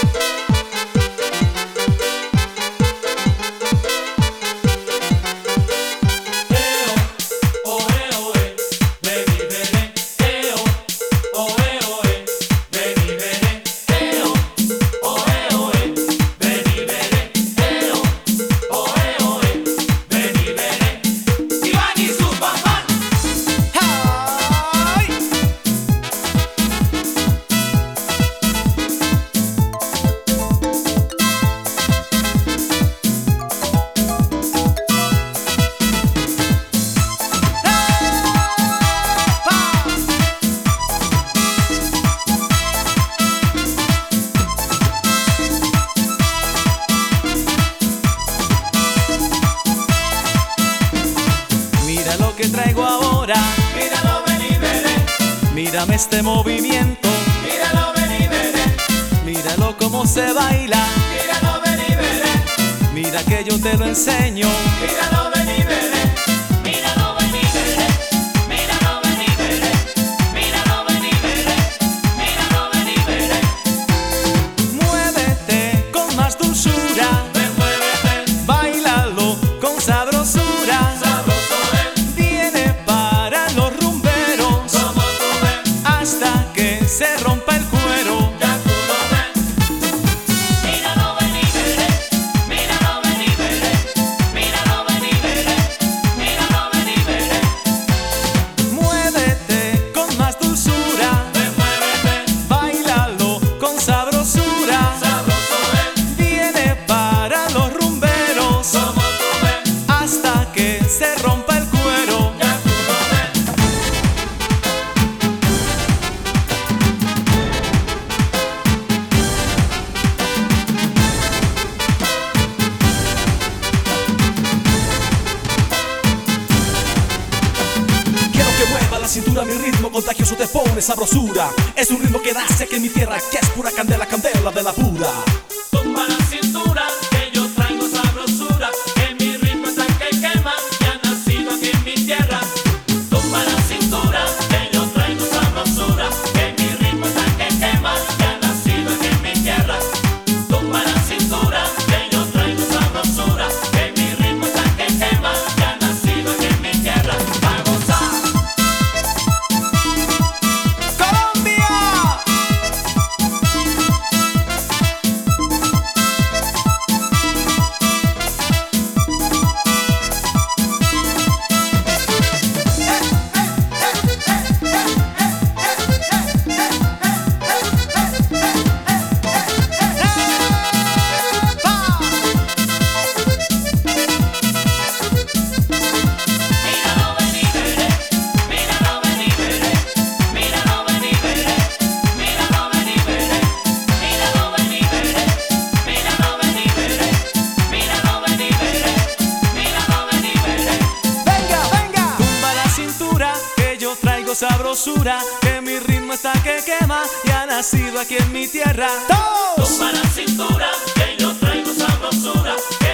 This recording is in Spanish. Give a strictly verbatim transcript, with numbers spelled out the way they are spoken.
Que traigo ahora, míralo, ven y veré. Mírame este movimiento, Míralo, ven y veré. míralo cómo se baila, Míralo, ven y veré. mira que yo te lo enseño. Míralo, ven y veré. Míralo, ven y veré. Míralo, ven y veré. Míralo, ven y veré. Míralo, ven y veré. Muévete con más dulzura, Ven, muévete. bailalo con sabrosura. Sabroso ven, Viene para los rumberos como tú ven. hasta que se rompa el cuero. Ya tú lo ves. Míralo, ven y veré. Míralo, ven y veré. Míralo, ven y veré. Míralo, ven y veré. Muévete con más dulzura, Ven, muévete. bailalo con sabrosura. Sabroso ven, Viene para los rumberos como tú ves. hasta que se rompa el cuero. Ya tú lo ves. Quiero que mueva la cintura, mi ritmo contagioso te pone sabrosura. Es un ritmo que nace aquí en mi tierra, que es pura candela, candela de la pura. Tumba la cintura, que yo traigo sabrosura, que mi ritmo está que quema, ya nacido aquí en mi tierra. Tumba la cintura, que yo traigo sabrosura, que mi ritmo está que quema, ya nacido aquí en mi tierra. Tumba la cintura, que yo traigo sabrosura, que mi ritmo está que quema, ya nacido aquí en mi tierra. A gozar. ¡Colombia! Míralo, ven y veré. Míralo, ven y veré. Míralo, ven y veré. Míralo, ven y veré. Míralo, ven y veré. Míralo, ven y veré. Míralo, ven y veré. Míralo, ven y veré. Venga, venga. Tumba la cintura, que yo traigo sabrosura, que mi ritmo está que quema, y ha nacido aquí en mi tierra. ¡Todos! Tumba la cintura, que yo traigo sabrosura,